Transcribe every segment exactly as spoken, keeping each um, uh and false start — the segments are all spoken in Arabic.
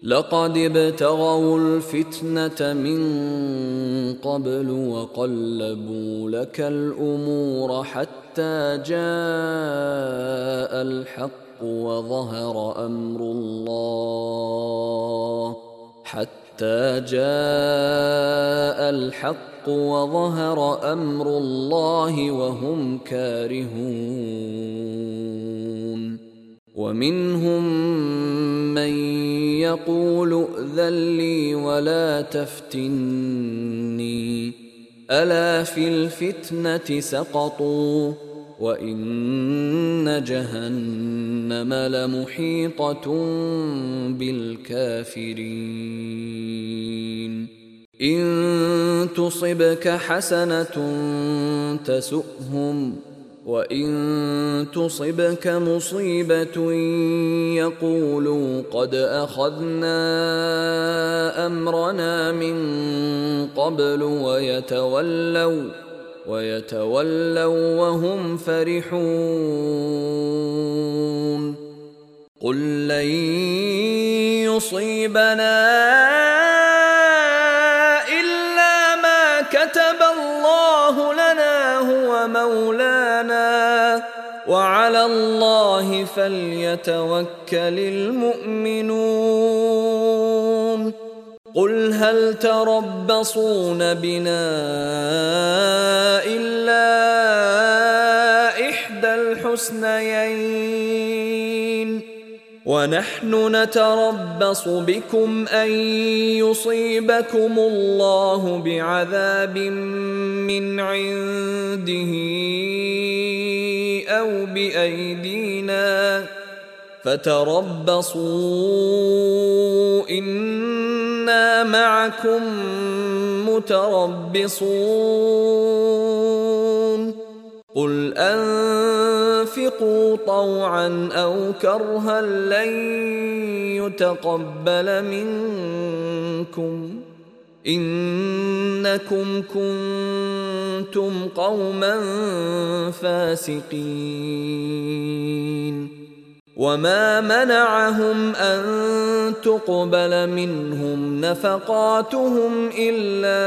لقد ابتغوا الفتنة من قبل وقلبوا لك الأمور حتى جاء الحق وظهر أمر الله حتى جاء الحق وظهر أمر الله وهم كارهون. ومنهم من يقول ائذن لي ولا تفتني ألا في الفتنة سقطوا وإن جهنم لمحيطة بالكافرين. إن تصبك حسنة تسؤهم وإن تصبك مصيبة يقولوا قد أخذنا أمرنا من قبل ويتولوا ويتولوا وهم فرحون. قل لن يصيبنا إلا ما كتب الله لنا هو مولانا وعلى الله فليتوكل المؤمنون. قل هل تربصون بنا إلا إحدى الحسنيين ونحن نتربص بكم أن يصيبكم الله بعذاب من عنده أو بأيدينا فتربصوا إنا معكم متربصون. قل أنفقوا طوعا أو كرها لن يتقبل منكم إنكم كنتم قوما فاسقين. وما منعهم أن تقبل منهم نفقاتهم إلا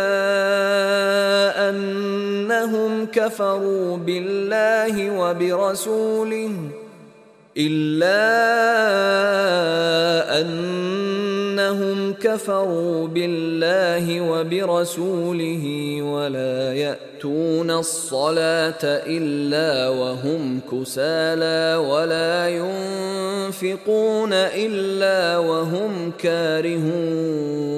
أنهم كفروا بالله وبرسوله إلا أنهم كفروا بالله وبرسوله ولا يأتون الصلاة إلا وهم كسالى ولا ينفقون إلا وهم كارهون.